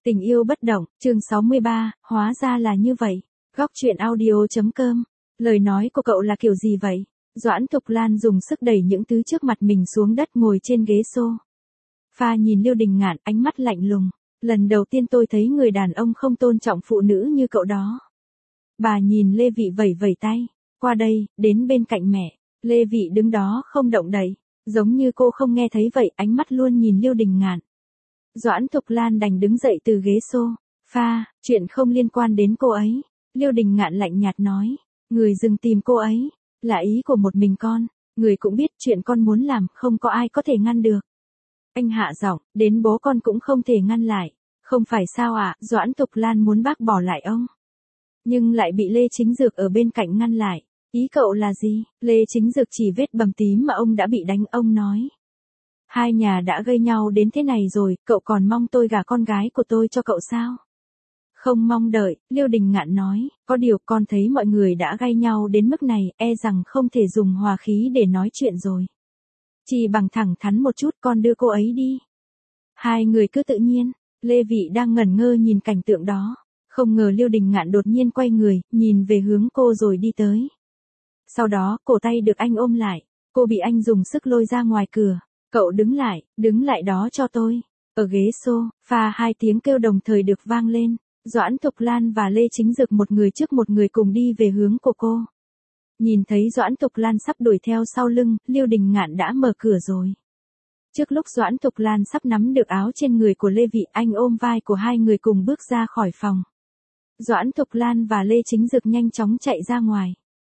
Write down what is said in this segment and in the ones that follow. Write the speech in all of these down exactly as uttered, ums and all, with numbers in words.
Tình yêu bất động, chương sáu mươi ba, hóa ra là như vậy. Góc truyện audio.com. Lời nói của cậu là kiểu gì vậy? Doãn Thục Lan dùng sức đẩy những thứ trước mặt mình xuống đất ngồi trên ghế xô. Pha nhìn Liêu Đình Ngạn, ánh mắt lạnh lùng. Lần đầu tiên tôi thấy người đàn ông không tôn trọng phụ nữ như cậu đó. Bà nhìn Lê Vị vẩy vẩy tay. Qua đây, đến bên cạnh mẹ. Lê Vị đứng đó không động đậy. Giống như cô không nghe thấy vậy, ánh mắt luôn nhìn Liêu Đình Ngạn. Doãn Thục Lan đành đứng dậy từ ghế xô. Pha, chuyện không liên quan đến cô ấy. Liêu Đình Ngạn lạnh nhạt nói. Người dừng tìm cô ấy. Là ý của một mình con. Người cũng biết chuyện con muốn làm, không có ai có thể ngăn được. Anh hạ giọng, đến bố con cũng không thể ngăn lại. Không phải sao ạ, à? Doãn Thục Lan muốn bác bỏ lại ông. Nhưng lại bị Lê Chính Dược ở bên cạnh ngăn lại. Ý cậu là gì? Lê Chính Dược chỉ vết bầm tím mà ông đã bị đánh, ông nói. Hai nhà đã gây nhau đến thế này rồi, cậu còn mong tôi gả con gái của tôi cho cậu sao? Không mong đợi, Liêu Đình Ngạn nói, có điều con thấy mọi người đã gây nhau đến mức này, e rằng không thể dùng hòa khí để nói chuyện rồi. Chỉ bằng thẳng thắn một chút, con đưa cô ấy đi. Hai người cứ tự nhiên, Lê Vị đang ngẩn ngơ nhìn cảnh tượng đó. Không ngờ Liêu Đình Ngạn đột nhiên quay người, nhìn về hướng cô rồi đi tới. Sau đó, cổ tay được anh ôm lại, cô bị anh dùng sức lôi ra ngoài cửa. Cậu đứng lại, đứng lại đó cho tôi. Ở ghế xô, pha hai tiếng kêu đồng thời được vang lên. Doãn Thục Lan và Lê Chính Dược một người trước một người cùng đi về hướng của cô. Nhìn thấy Doãn Thục Lan sắp đuổi theo sau lưng, Liêu Đình Ngạn đã mở cửa rồi. Trước lúc Doãn Thục Lan sắp nắm được áo trên người của Lê Vị, anh ôm vai của hai người cùng bước ra khỏi phòng. Doãn Thục Lan và Lê Chính Dược nhanh chóng chạy ra ngoài.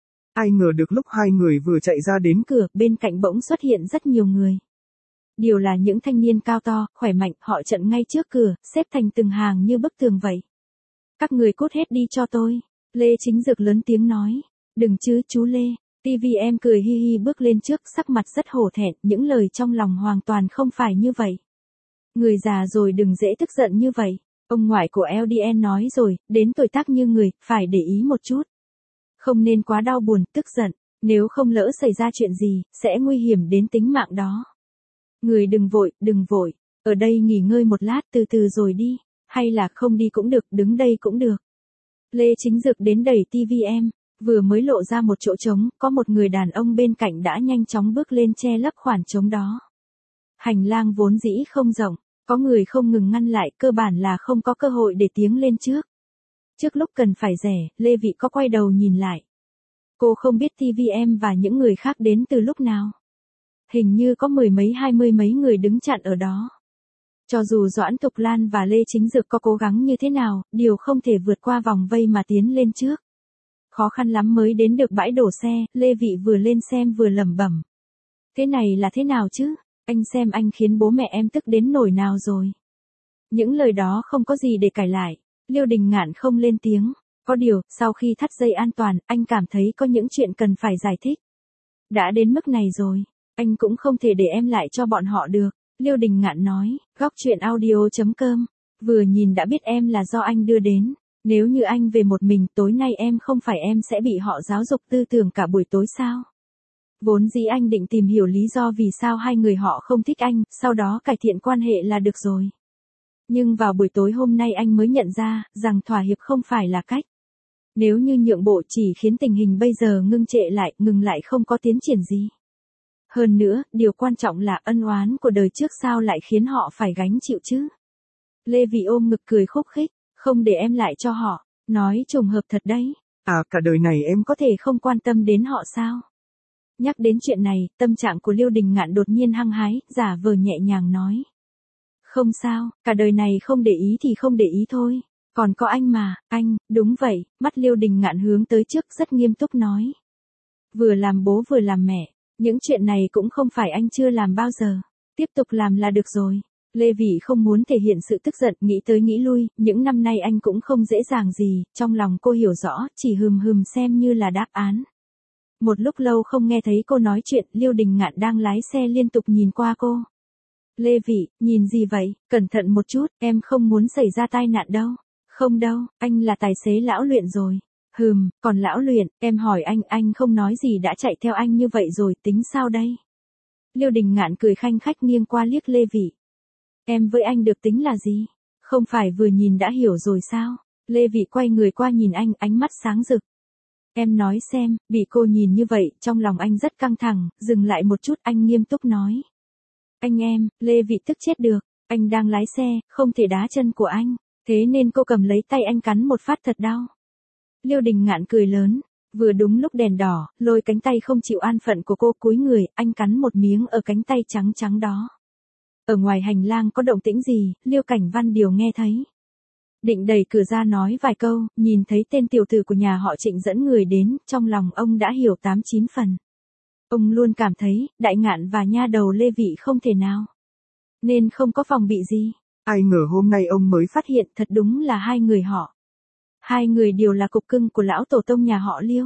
Ai ngờ được lúc hai người vừa chạy ra đến cửa, bên cạnh bỗng xuất hiện rất nhiều người. Đều là những thanh niên cao to, khỏe mạnh, họ chặn ngay trước cửa, xếp thành từng hàng như bức tường vậy. Các người cút hết đi cho tôi. Lê Chính Dược lớn tiếng nói. Đừng chứ chú Lê. tê vê em cười hi hi bước lên trước, sắc mặt rất hổ thẹn, những lời trong lòng hoàn toàn không phải như vậy. Người già rồi đừng dễ tức giận như vậy. Ông ngoại của lờ đê en nói rồi, đến tuổi tác như người, phải để ý một chút. Không nên quá đau buồn, tức giận, nếu không lỡ xảy ra chuyện gì, sẽ nguy hiểm đến tính mạng đó. Người đừng vội, đừng vội, ở đây nghỉ ngơi một lát từ từ rồi đi, hay là không đi cũng được, đứng đây cũng được. Lê Chính Dược đến đẩy tê vê em, vừa mới lộ ra một chỗ trống, có một người đàn ông bên cạnh đã nhanh chóng bước lên che lấp khoảng trống đó. Hành lang vốn dĩ không rộng, có người không ngừng ngăn lại, cơ bản là không có cơ hội để tiến lên trước. Trước lúc cần phải rẽ, Lê Vị có quay đầu nhìn lại. Cô không biết tê vê em và những người khác đến từ lúc nào. Hình như có mười mấy hai mươi mấy người đứng chặn ở đó. Cho dù Doãn Thục Lan và Lê Chính Dược có cố gắng như thế nào, đều không thể vượt qua vòng vây mà tiến lên trước. Khó khăn lắm mới đến được bãi đổ xe, Lê Vị vừa lên xem vừa lẩm bẩm. Thế này là thế nào chứ? Anh xem anh khiến bố mẹ em tức đến nỗi nào rồi. Những lời đó không có gì để cãi lại. Liêu Đình Ngạn không lên tiếng. Có điều, sau khi thắt dây an toàn, anh cảm thấy có những chuyện cần phải giải thích. Đã đến mức này rồi, anh cũng không thể để em lại cho bọn họ được. Liêu Đình Ngạn nói, góc truyện audio.com. Vừa nhìn đã biết em là do anh đưa đến. Nếu như anh về một mình, tối nay em không phải em sẽ bị họ giáo dục tư tưởng cả buổi tối sao? Vốn dĩ anh định tìm hiểu lý do vì sao hai người họ không thích anh, sau đó cải thiện quan hệ là được rồi. Nhưng vào buổi tối hôm nay anh mới nhận ra, rằng thỏa hiệp không phải là cách. Nếu như nhượng bộ chỉ khiến tình hình bây giờ ngưng trệ lại, ngừng lại không có tiến triển gì. Hơn nữa, điều quan trọng là ân oán của đời trước sao lại khiến họ phải gánh chịu chứ? Lê Vị ôm ngực cười khúc khích, không để em lại cho họ, nói trùng hợp thật đấy. À, cả đời này em có thể không quan tâm đến họ sao? Nhắc đến chuyện này, tâm trạng của Liêu Đình Ngạn đột nhiên hăng hái, giả vờ nhẹ nhàng nói. Không sao, cả đời này không để ý thì không để ý thôi. Còn có anh mà, anh, đúng vậy, mắt Liêu Đình Ngạn hướng tới trước rất nghiêm túc nói. Vừa làm bố vừa làm mẹ, những chuyện này cũng không phải anh chưa làm bao giờ. Tiếp tục làm là được rồi. Lê Vị không muốn thể hiện sự tức giận, nghĩ tới nghĩ lui, những năm nay anh cũng không dễ dàng gì, trong lòng cô hiểu rõ, chỉ hừm hừm xem như là đáp án. Một lúc lâu không nghe thấy cô nói chuyện, Liêu Đình Ngạn đang lái xe liên tục nhìn qua cô. Lê Vị, nhìn gì vậy, cẩn thận một chút, em không muốn xảy ra tai nạn đâu. Không đâu, anh là tài xế lão luyện rồi. Hừm, còn lão luyện, em hỏi anh, anh không nói gì đã chạy theo anh như vậy rồi, tính sao đây? Liêu Đình Ngạn cười khanh khách nghiêng qua liếc Lê Vị. Em với anh được tính là gì? Không phải vừa nhìn đã hiểu rồi sao? Lê Vị quay người qua nhìn anh, ánh mắt sáng rực. Em nói xem, bị cô nhìn như vậy, trong lòng anh rất căng thẳng, dừng lại một chút anh nghiêm túc nói. Anh em, Lê Vị tức chết được, anh đang lái xe, không thể đá chân của anh, thế nên cô cầm lấy tay anh cắn một phát thật đau. Liêu Đình Ngạn cười lớn, vừa đúng lúc đèn đỏ, lôi cánh tay không chịu an phận của cô cúi người, anh cắn một miếng ở cánh tay trắng trắng đó. Ở ngoài hành lang có động tĩnh gì, Liêu Cảnh Văn đều nghe thấy. Định đẩy cửa ra nói vài câu, nhìn thấy tên tiểu tử của nhà họ Trịnh dẫn người đến, trong lòng ông đã hiểu tám chín phần. Ông luôn cảm thấy, Đại Ngạn và nha đầu Lê Vị không thể nào. Nên không có phòng bị gì. Ai ngờ hôm nay ông mới phát hiện thật đúng là hai người họ. Hai người đều là cục cưng của lão tổ tông nhà họ Liêu.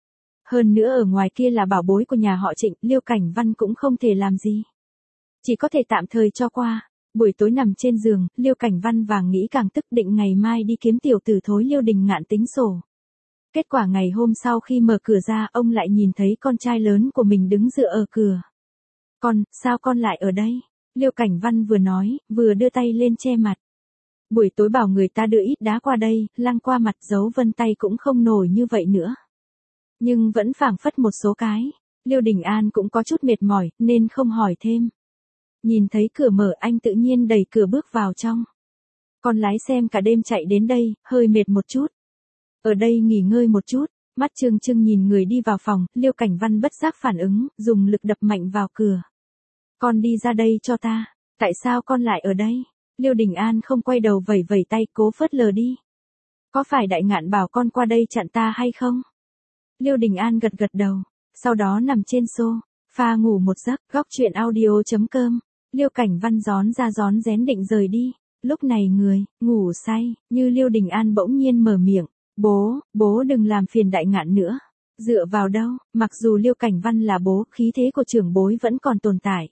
Hơn nữa ở ngoài kia là bảo bối của nhà họ Trịnh, Liêu Cảnh Văn cũng không thể làm gì. Chỉ có thể tạm thời cho qua. Buổi tối nằm trên giường, Liêu Cảnh Văn vàng nghĩ càng tức định ngày mai đi kiếm tiểu tử thối Liêu Đình Ngạn tính sổ. Kết quả ngày hôm sau khi mở cửa ra, ông lại nhìn thấy con trai lớn của mình đứng dựa ở cửa. Con, sao con lại ở đây? Liêu Cảnh Văn vừa nói, vừa đưa tay lên che mặt. Buổi tối bảo người ta đưa ít đá qua đây, lăng qua mặt dấu vân tay cũng không nổi như vậy nữa. Nhưng vẫn phảng phất một số cái. Liêu Đình An cũng có chút mệt mỏi, nên không hỏi thêm. Nhìn thấy cửa mở anh tự nhiên đẩy cửa bước vào trong. Con lái xem cả đêm chạy đến đây, hơi mệt một chút. Ở đây nghỉ ngơi một chút, mắt trừng trừng nhìn người đi vào phòng, Liêu Cảnh Văn bất giác phản ứng, dùng lực đập mạnh vào cửa. Con đi ra đây cho ta, tại sao con lại ở đây? Liêu Đình An không quay đầu vẩy vẩy tay cố phớt lờ đi. Có phải Đại Ngạn bảo con qua đây chặn ta hay không? Liêu Đình An gật gật đầu, sau đó nằm trên sofa ngủ một giấc, góc truyện audio chấm com. Liêu Cảnh Văn gión ra gión rén định rời đi, lúc này người, ngủ say, như Liêu Đình An bỗng nhiên mở miệng, bố, bố đừng làm phiền Đại Ngạn nữa. Dựa vào đâu, mặc dù Liêu Cảnh Văn là bố, khí thế của trưởng bối vẫn còn tồn tại.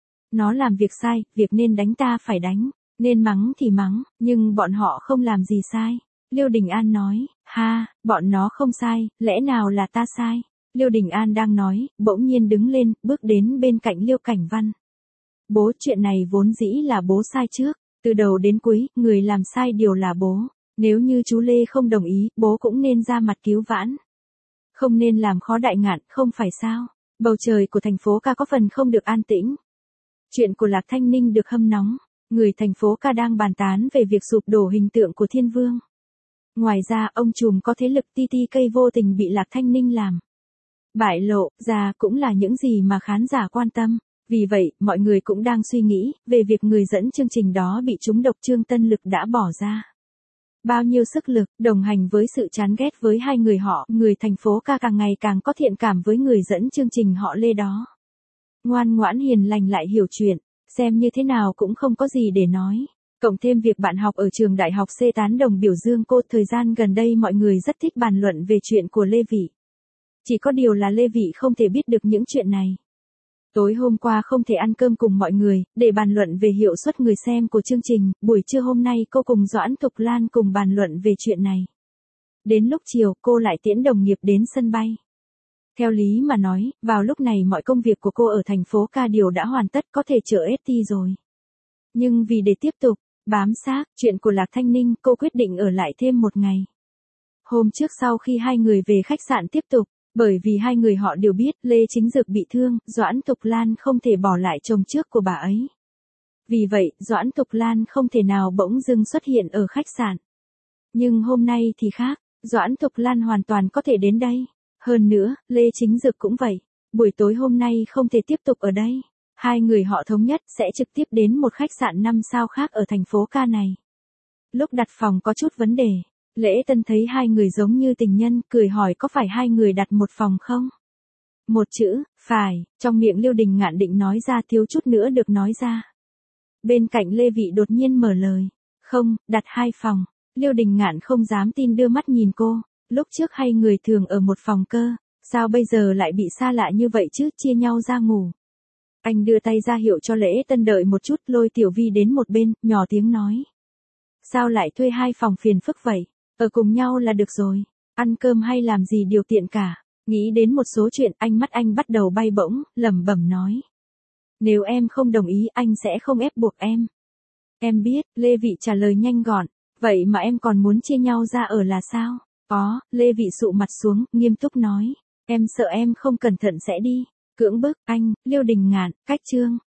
Nó làm việc sai, việc nên đánh ta phải đánh, nên mắng thì mắng, nhưng bọn họ không làm gì sai. Liêu Đình An nói, ha, bọn nó không sai, lẽ nào là ta sai? Liêu Đình An đang nói, bỗng nhiên đứng lên, bước đến bên cạnh Liêu Cảnh Văn. Bố, chuyện này vốn dĩ là bố sai trước, từ đầu đến cuối, người làm sai điều là bố. Nếu như chú Lê không đồng ý, bố cũng nên ra mặt cứu vãn. Không nên làm khó Đại Ngạn, không phải sao? Bầu trời của thành phố ca có phần không được an tĩnh. Chuyện của Lạc Thanh Ninh được hâm nóng, người thành phố ca đang bàn tán về việc sụp đổ hình tượng của Thiên Vương. Ngoài ra, ông trùm có thế lực ti ti cây vô tình bị Lạc Thanh Ninh làm bại lộ ra cũng là những gì mà khán giả quan tâm. Vì vậy, mọi người cũng đang suy nghĩ về việc người dẫn chương trình đó bị trúng độc Trương Tân Lực đã bỏ ra. Bao nhiêu sức lực, đồng hành với sự chán ghét với hai người họ, người thành phố ca càng ngày càng có thiện cảm với người dẫn chương trình họ Lê đó. Ngoan ngoãn hiền lành lại hiểu chuyện, xem như thế nào cũng không có gì để nói. Cộng thêm việc bạn học ở trường đại học C tán đồng biểu dương cô, thời gian gần đây mọi người rất thích bàn luận về chuyện của Lê Vị. Chỉ có điều là Lê Vị không thể biết được những chuyện này. Tối hôm qua không thể ăn cơm cùng mọi người, để bàn luận về hiệu suất người xem của chương trình, buổi trưa hôm nay cô cùng Doãn Thục Lan cùng bàn luận về chuyện này. Đến lúc chiều, cô lại tiễn đồng nghiệp đến sân bay. Theo lý mà nói, vào lúc này mọi công việc của cô ở thành phố ca đều đã hoàn tất, có thể chở ét tê rồi. Nhưng vì để tiếp tục bám sát chuyện của Lạc Thanh Ninh, cô quyết định ở lại thêm một ngày. Hôm trước sau khi hai người về khách sạn tiếp tục, bởi vì hai người họ đều biết Lê Chính Dực bị thương, Doãn Thục Lan không thể bỏ lại chồng trước của bà ấy. Vì vậy, Doãn Thục Lan không thể nào bỗng dưng xuất hiện ở khách sạn. Nhưng hôm nay thì khác, Doãn Thục Lan hoàn toàn có thể đến đây. Hơn nữa, Lê Chính Dực cũng vậy. Buổi tối hôm nay không thể tiếp tục ở đây. Hai người họ thống nhất sẽ trực tiếp đến một khách sạn năm sao khác ở thành phố ca này. Lúc đặt phòng có chút vấn đề. Lễ Tân thấy hai người giống như tình nhân, cười hỏi có phải hai người đặt một phòng không? Một chữ, phải, trong miệng Liêu Đình Ngạn định nói ra thiếu chút nữa được nói ra. Bên cạnh Lê Vị đột nhiên mở lời. Không, đặt hai phòng. Liêu Đình Ngạn không dám tin đưa mắt nhìn cô. Lúc trước hai người thường ở một phòng cơ, sao bây giờ lại bị xa lạ như vậy chứ, chia nhau ra ngủ. Anh đưa tay ra hiệu cho Lễ Tân đợi một chút, lôi Tiểu Vi đến một bên, nhỏ tiếng nói. Sao lại thuê hai phòng phiền phức vậy? Ở cùng nhau là được rồi. Ăn cơm hay làm gì điều tiện cả. Nghĩ đến một số chuyện, anh mắt anh bắt đầu bay bổng, lẩm bẩm nói. Nếu em không đồng ý, anh sẽ không ép buộc em. Em biết, Lê Vị trả lời nhanh gọn. Vậy mà em còn muốn chia nhau ra ở là sao? Có, Lê Vị sụ mặt xuống, nghiêm túc nói. Em sợ em không cẩn thận sẽ đi. Cưỡng bức, anh, Liêu Đình Ngạn, cách chương.